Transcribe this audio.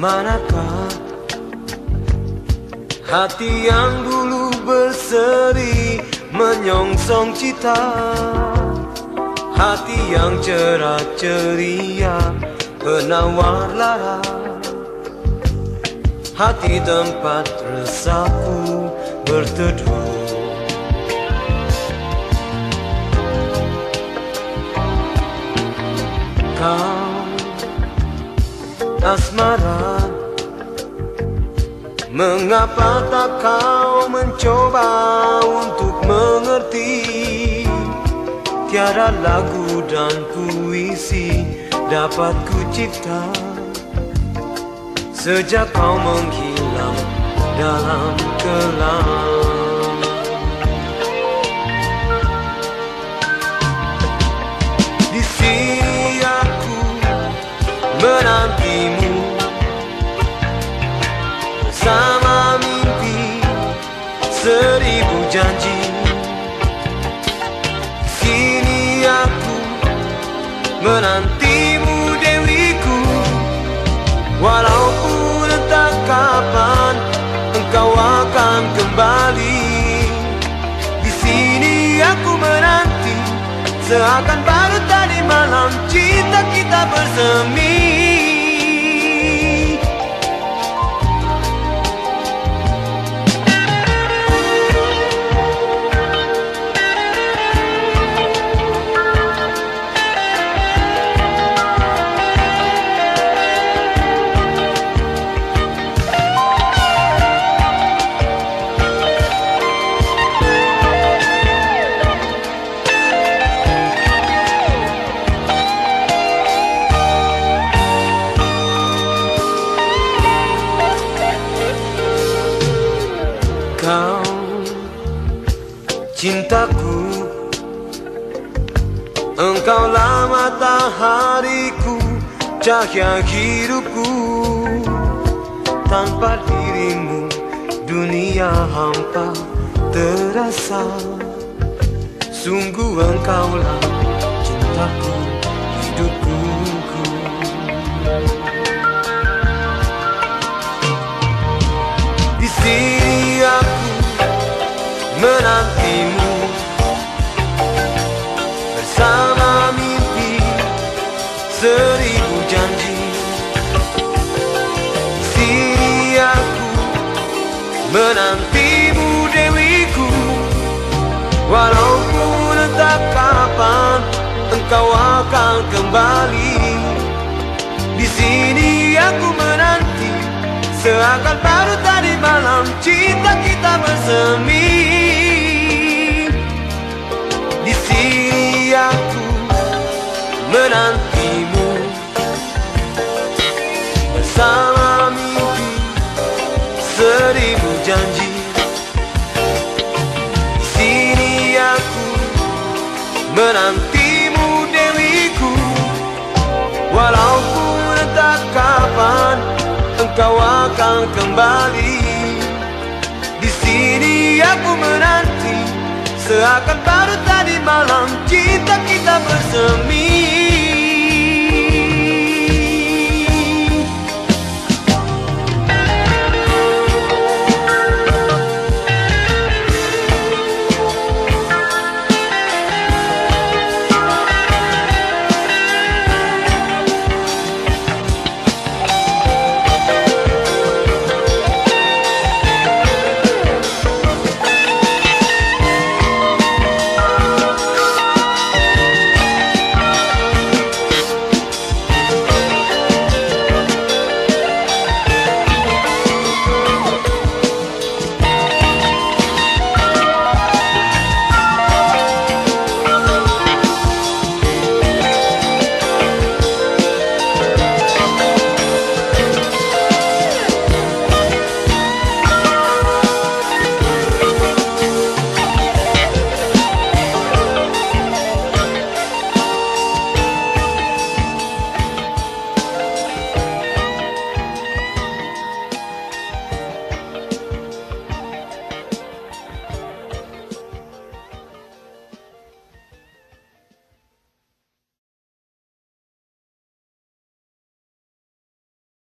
Manakah hati yang dulu berseri menyongsong cita, hati yang cerah ceria penawar lara, hati tempat resahku berteduh. Kau asmara, mengapa tak kau mencoba untuk mengerti? Tiada lagu dan puisi dapat ku cipta sejak kau menghilang dalam kelam. Di sini aku menantimu bersama mimpi seribu janji. Di sini aku menantimu dewiku, walaupun entah kapan engkau akan kembali. Di sini aku menanti seakan baru tadi malam cinta kita bersemi. Kau cintaku, engkaulah matahariku, cahaya hidupku. Tanpa dirimu dunia hampa terasa. Sungguh engkaulah cintaku, hidupku. Di sini aku menantimu bersama mimpi seribu janji. Di sini aku menantimu dewiku, walaupun entah kapan engkau akan kembali. Di sini aku menanti seakan baru tadi malam cinta kita bersemi. Di sini aku menantimu bersama mimpi seribu janji. Di sini aku menantimu dewiku, walaupun entah kapan engkau akan kembali. Di sini aku menanti seakan baru tadi malam cinta kita bersemi.